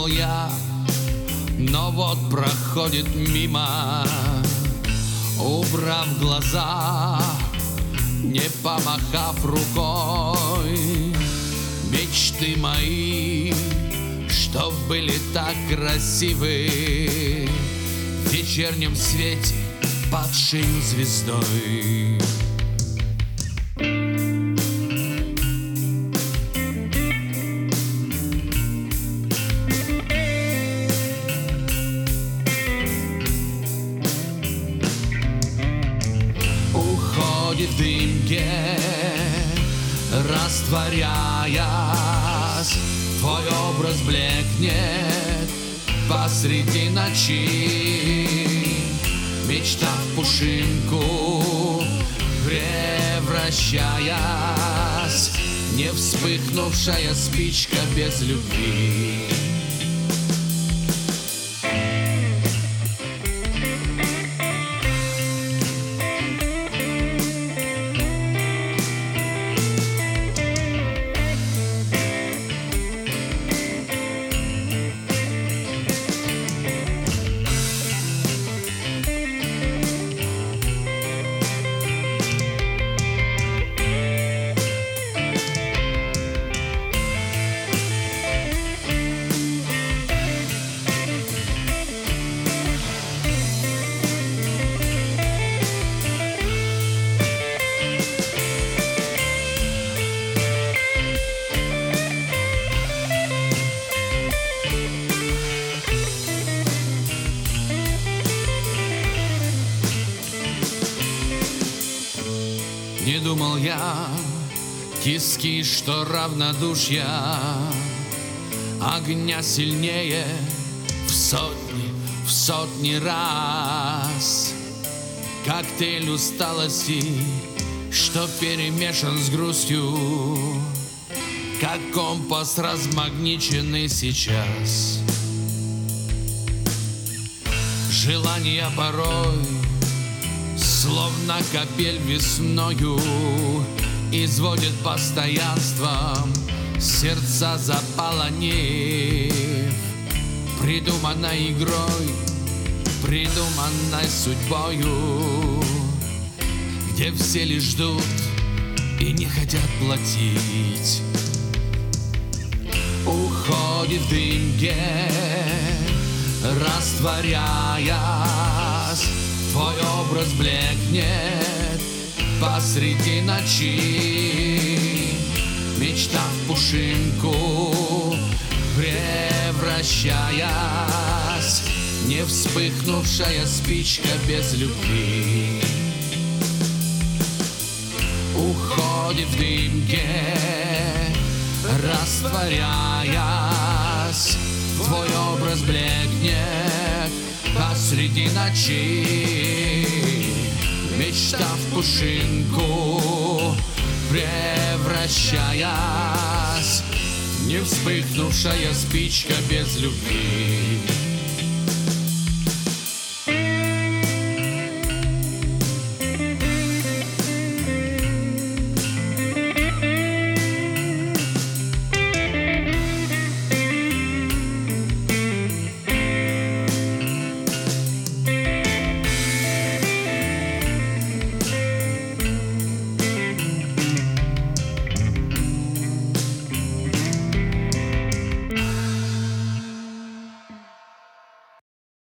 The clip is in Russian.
я, но вот проходит мимо, убрав глаза, не помахав рукой. Мечты мои, что были так красивы, в вечернем свете под шею звездой. Уходит в дымке, растворяясь, твой образ блекнет посреди ночи. Мечта в пушинку, превращаясь, не вспыхнувшая спичка без любви. Не думал я, тиски, что равнодушья огня сильнее в сотни раз. Коктейль усталости, что перемешан с грустью, как компас размагниченный сейчас. Желания порой словно капель весною изводит постоянством сердца заполонив, придуманной игрой, придуманной судьбою, где все лишь ждут и не хотят платить. Уходит в дымке, растворяясь, твой образ блекнет посреди ночи. Мечта в пушинку, превращаясь, не вспыхнувшая спичка без любви. Уходит в дымке, растворяясь, твой образ блекнет посреди ночи. Мечта в пушинку, превращаясь, не вспыхнувшая спичка без любви.